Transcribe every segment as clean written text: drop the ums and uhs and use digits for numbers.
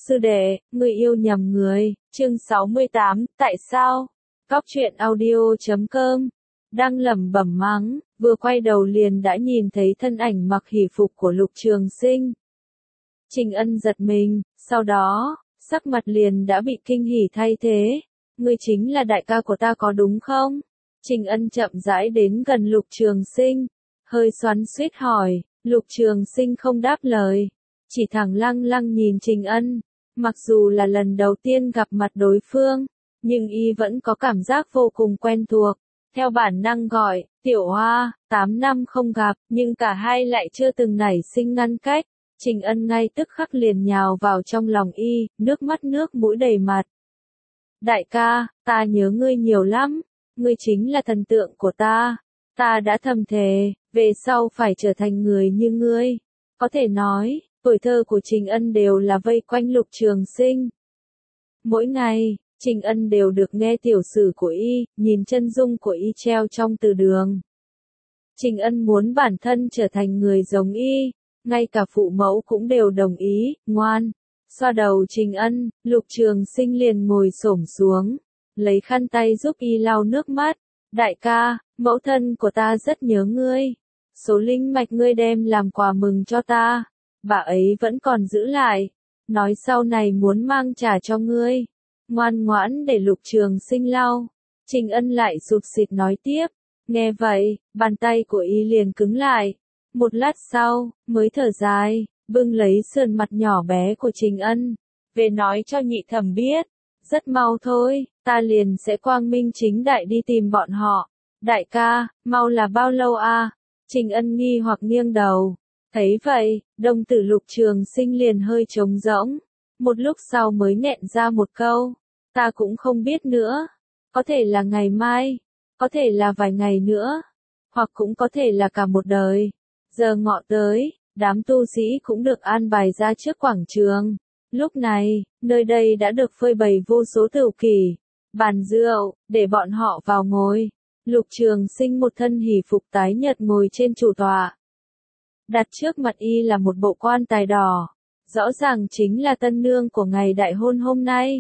Sư đệ, người yêu nhầm người, chương 68, tại sao? Cóc truyện audio.com, đang lẩm bẩm mắng, vừa quay đầu liền đã nhìn thấy thân ảnh mặc hỷ phục của Lục Trường Sinh. Trình Ân giật mình, sau đó, sắc mặt liền đã bị kinh hỉ thay thế. Ngươi chính là đại ca của ta có đúng không? Trình Ân chậm rãi đến gần Lục Trường Sinh, hơi xoắn xuýt hỏi. Lục Trường Sinh không đáp lời, chỉ thẳng lăng lăng nhìn Trình Ân. Mặc dù là lần đầu tiên gặp mặt đối phương, nhưng y vẫn có cảm giác vô cùng quen thuộc. Theo bản năng gọi, Tiểu Hoa, 8 năm không gặp, nhưng cả hai lại chưa từng nảy sinh ngăn cách. Trình Ân ngay tức khắc liền nhào vào trong lòng y, nước mắt nước mũi đầy mặt. Đại ca, ta nhớ ngươi nhiều lắm, ngươi chính là thần tượng của ta. Ta đã thầm thề, về sau phải trở thành người như ngươi. Có thể nói, tuổi thơ của Trình Ân đều là vây quanh Lục Trường Sinh. Mỗi ngày, Trình Ân đều được nghe tiểu sử của y, nhìn chân dung của y treo trong từ đường. Trình Ân muốn bản thân trở thành người giống y, ngay cả phụ mẫu cũng đều đồng ý, ngoan. Xoa đầu Trình Ân, Lục Trường Sinh liền ngồi xổm xuống, lấy khăn tay giúp y lau nước mắt. Đại ca, mẫu thân của ta rất nhớ ngươi. Số linh mạch ngươi đem làm quà mừng cho ta, bà ấy vẫn còn giữ lại. Nói sau này muốn mang trả cho ngươi. Ngoan ngoãn để Lục Trường Sinh lau. Trình Ân lại sụp xịt nói tiếp. Nghe vậy, bàn tay của y liền cứng lại. Một lát sau, mới thở dài, bưng lấy sườn mặt nhỏ bé của Trình Ân. Về nói cho nhị thẩm biết. Rất mau thôi, ta liền sẽ quang minh chính đại đi tìm bọn họ. Đại ca, mau là bao lâu à? Trình Ân nghi hoặc nghiêng đầu. Thấy vậy, đồng tử Lục Trường Sinh liền hơi trống rỗng. Một lúc sau mới nghẹn ra một câu. Ta cũng không biết nữa. Có thể là ngày mai. Có thể là vài ngày nữa. Hoặc cũng có thể là cả một đời. Giờ ngọ tới, đám tu sĩ cũng được an bài ra trước quảng trường. Lúc này, nơi đây đã được phơi bày vô số tửu kỷ, bàn rượu, để bọn họ vào ngồi. Lục Trường Sinh một thân hỷ phục tái nhợt ngồi trên chủ tọa. Đặt trước mặt y là một bộ quan tài đỏ, rõ ràng chính là tân nương của ngày đại hôn hôm nay.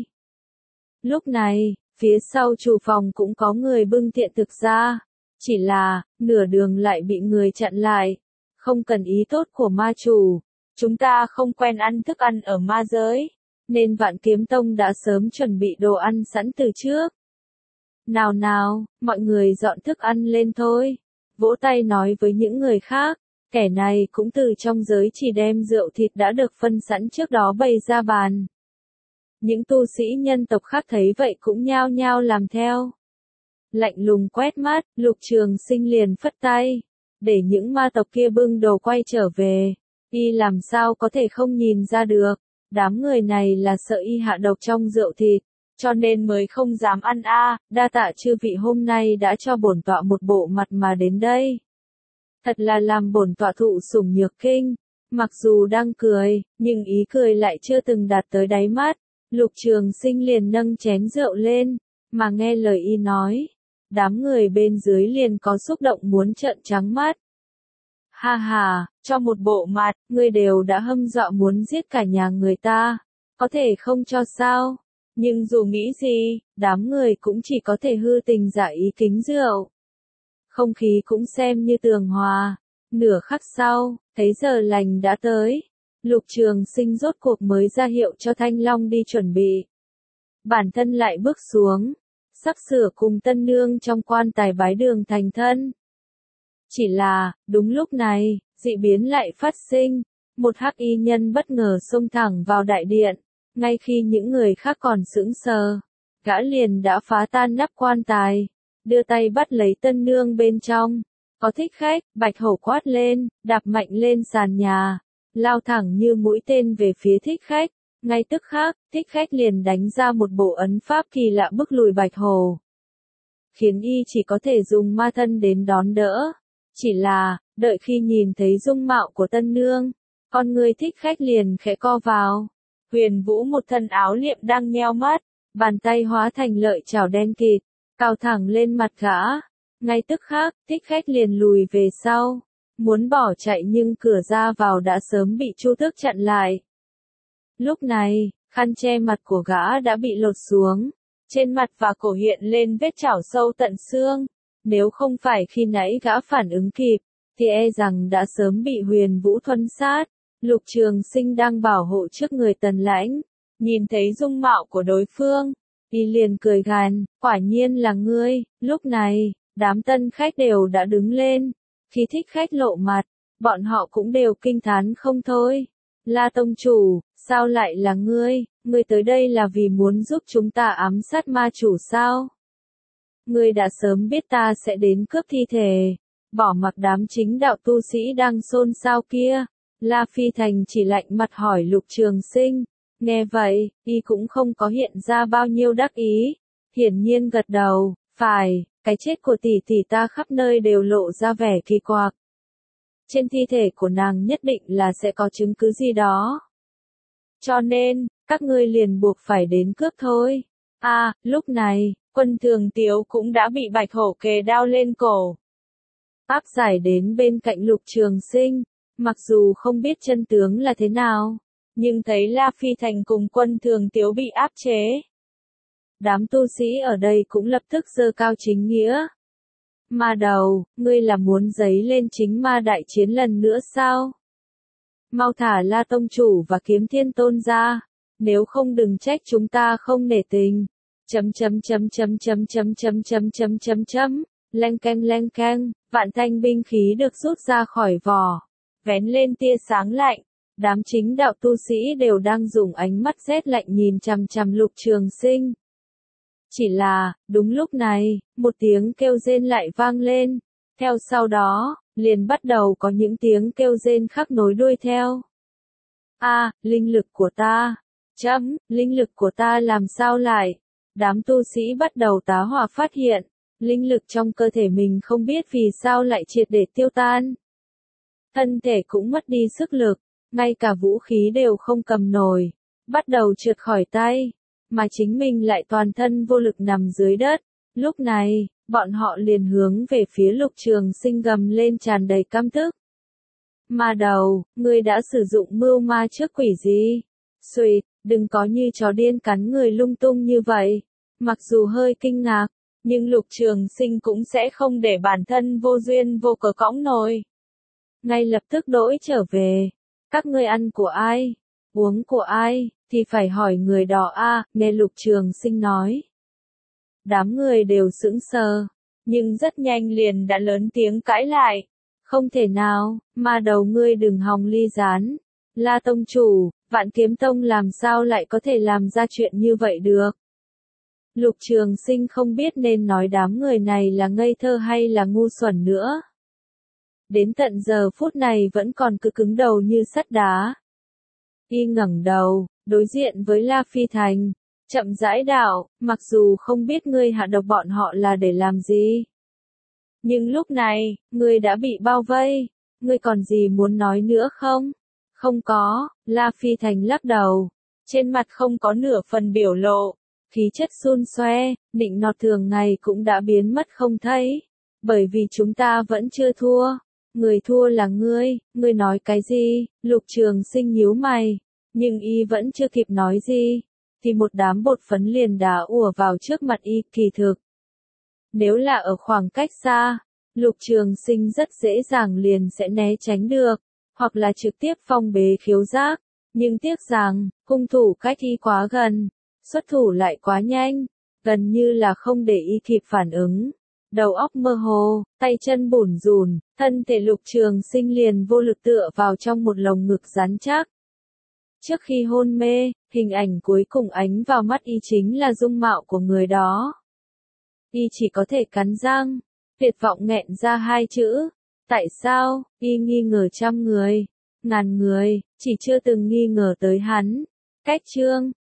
Lúc này, phía sau chủ phòng cũng có người bưng thiện thực ra, chỉ là, nửa đường lại bị người chặn lại. Không cần ý tốt của ma chủ. Chúng ta không quen ăn thức ăn ở ma giới, nên Vạn Kiếm Tông đã sớm chuẩn bị đồ ăn sẵn từ trước. Nào nào, mọi người dọn thức ăn lên thôi. Vỗ tay nói với những người khác, kẻ này cũng từ trong giới chỉ đem rượu thịt đã được phân sẵn trước đó bày ra bàn. Những tu sĩ nhân tộc khác thấy vậy cũng nhao nhao làm theo. Lạnh lùng quét mắt, Lục Trường Sinh liền phất tay, để những ma tộc kia bưng đồ quay trở về. Y làm sao có thể không nhìn ra được, đám người này là sợ y hạ độc trong rượu thịt, cho nên mới không dám ăn a. Đa tạ chư vị hôm nay đã cho bổn tọa một bộ mặt mà đến đây. Thật là làm bổn tọa thụ sủng nhược kinh. Mặc dù đang cười, nhưng ý cười lại chưa từng đạt tới đáy mắt. Lục Trường Sinh liền nâng chén rượu lên, mà nghe lời y nói, đám người bên dưới liền có xúc động muốn trợn trắng mắt. Ha ha, cho một bộ mặt, ngươi đều đã hâm dọa muốn giết cả nhà người ta, có thể không cho sao? Nhưng dù nghĩ gì, đám người cũng chỉ có thể hư tình giả ý kính rượu. Không khí cũng xem như tường hòa. Nửa khắc sau, thấy giờ lành đã tới. Lục Trường Sinh rốt cuộc mới ra hiệu cho Thanh Long đi chuẩn bị. Bản thân lại bước xuống, sắp sửa cùng tân nương trong quan tài bái đường thành thân. Chỉ là, đúng lúc này, dị biến lại phát sinh. Một hắc y nhân bất ngờ xông thẳng vào đại điện. Ngay khi những người khác còn sững sờ, gã liền đã phá tan nắp quan tài, đưa tay bắt lấy tân nương bên trong. Có thích khách, Bạch Hổ quát lên, đạp mạnh lên sàn nhà, lao thẳng như mũi tên về phía thích khách. Ngay tức khắc, thích khách liền đánh ra một bộ ấn pháp kỳ lạ bức lùi Bạch Hổ, khiến y chỉ có thể dùng ma thân đến đón đỡ. Chỉ là, đợi khi nhìn thấy dung mạo của tân nương, con người thích khách liền khẽ co vào. Huyền Vũ một thân áo liệm đang nheo mắt, bàn tay hóa thành lợi chảo đen kịt, cao thẳng lên mặt gã. Ngay tức khắc, thích khách liền lùi về sau, muốn bỏ chạy nhưng cửa ra vào đã sớm bị Chu Tước chặn lại. Lúc này, Khăn che mặt của gã đã bị lột xuống, trên mặt và cổ hiện lên vết chảo sâu tận xương. Nếu không phải khi nãy gã phản ứng kịp, thì e rằng đã sớm bị Huyền Vũ thuân sát. Lục Trường Sinh đang bảo hộ trước người Tần Lãnh, nhìn thấy dung mạo của đối phương, y liền cười gằn, quả nhiên là ngươi. Lúc này, đám tân khách đều đã đứng lên, khi thích khách lộ mặt, bọn họ cũng đều kinh thán không thôi. La tông chủ, sao lại là ngươi? Ngươi tới đây là vì muốn giúp chúng ta ám sát ma chủ sao? Ngươi đã sớm biết ta sẽ đến cướp thi thể, bỏ mặc đám chính đạo tu sĩ đang xôn xao kia. La Phi Thành chỉ lạnh mặt hỏi Lục Trường Sinh. Nghe vậy, y cũng không có hiện ra bao nhiêu đắc ý, hiển nhiên gật đầu, phải, cái chết của tỷ tỷ ta khắp nơi đều lộ ra vẻ kỳ quặc. Trên thi thể của nàng nhất định là sẽ có chứng cứ gì đó. Cho nên, các ngươi liền buộc phải đến cướp thôi. Lúc này, Quân Thường Tiếu cũng đã bị Bạch Hổ kề đao lên cổ. Áp giải đến bên cạnh Lục Trường Sinh, mặc dù không biết chân tướng là thế nào, nhưng thấy La Phi Thành cùng Quân Thường Tiếu bị áp chế. Đám tu sĩ ở đây cũng lập tức giơ cao chính nghĩa. Ma đầu, ngươi là muốn giấy lên chính ma đại chiến lần nữa sao? Mau thả La tông chủ và Kiếm Thiên Tôn ra, nếu không đừng trách chúng ta không nể tình. Leng keng, vạn thanh binh khí được rút ra khỏi vỏ, vén lên tia sáng lạnh. Đám chính đạo tu sĩ đều đang dùng ánh mắt rét lạnh nhìn chằm chằm Lục Trường Sinh. Chỉ là, đúng lúc này, một tiếng kêu rên lại vang lên. Theo sau đó, liền bắt đầu có những tiếng kêu rên khác nối đuôi theo. Linh lực của ta. Linh lực của ta làm sao lại? Đám tu sĩ bắt đầu tá hỏa phát hiện, linh lực trong cơ thể mình không biết vì sao lại triệt để tiêu tan. Thân thể cũng mất đi sức lực, ngay cả vũ khí đều không cầm nổi, bắt đầu trượt khỏi tay, mà chính mình lại toàn thân vô lực nằm dưới đất. Lúc này, bọn họ liền hướng về phía Lục Trường Sinh gầm lên tràn đầy căm tức. Ma đầu, ngươi đã sử dụng mưu ma trước quỷ gì? Xùi, đừng có như chó điên cắn người lung tung như vậy. Mặc dù hơi kinh ngạc, nhưng Lục Trường Sinh cũng sẽ không để bản thân vô duyên vô cớ cõng nổi. Ngay lập tức đổi trở về. Các ngươi ăn của ai? Uống của ai? Thì phải hỏi người đó nghe Lục Trường Sinh nói. Đám người đều sững sờ, nhưng rất nhanh liền đã lớn tiếng cãi lại. Không thể nào, ma đầu ngươi đừng hòng ly gián. La tông chủ, Vạn Kiếm Tông làm sao lại có thể làm ra chuyện như vậy được? Lục Trường Sinh không biết nên nói đám người này là ngây thơ hay là ngu xuẩn nữa. Đến tận giờ phút này vẫn còn cứ cứng đầu như sắt đá. Y ngẩng đầu, đối diện với La Phi Thành, chậm rãi đạo, mặc dù không biết ngươi hạ độc bọn họ là để làm gì. Nhưng lúc này, ngươi đã bị bao vây, ngươi còn gì muốn nói nữa không? Không có, La Phi Thành lắc đầu, trên mặt không có nửa phần biểu lộ, khí chất xun xoe, nịnh nọt thường ngày cũng đã biến mất không thấy, bởi vì chúng ta vẫn chưa thua. Người thua là ngươi nói cái gì? Lục Trường Sinh nhíu mày, nhưng y vẫn chưa kịp nói gì, thì một đám bột phấn liền đã ùa vào trước mặt y. Kỳ thực, nếu là ở khoảng cách xa, Lục Trường Sinh rất dễ dàng liền sẽ né tránh được, hoặc là trực tiếp phong bế khiếu giác, nhưng tiếc rằng, cung thủ cách y quá gần, xuất thủ lại quá nhanh, gần như là không để y kịp phản ứng. Đầu óc mơ hồ, tay chân bủn rủn, thân thể Lục Trường Sinh liền vô lực tựa vào trong một lồng ngực rắn chắc. Trước khi hôn mê, hình ảnh cuối cùng ánh vào mắt y chính là dung mạo của người đó. Y chỉ có thể cắn răng, tuyệt vọng nghẹn ra hai chữ. Tại sao? Y nghi ngờ trăm người, ngàn người, chỉ chưa từng nghi ngờ tới hắn. Cách chương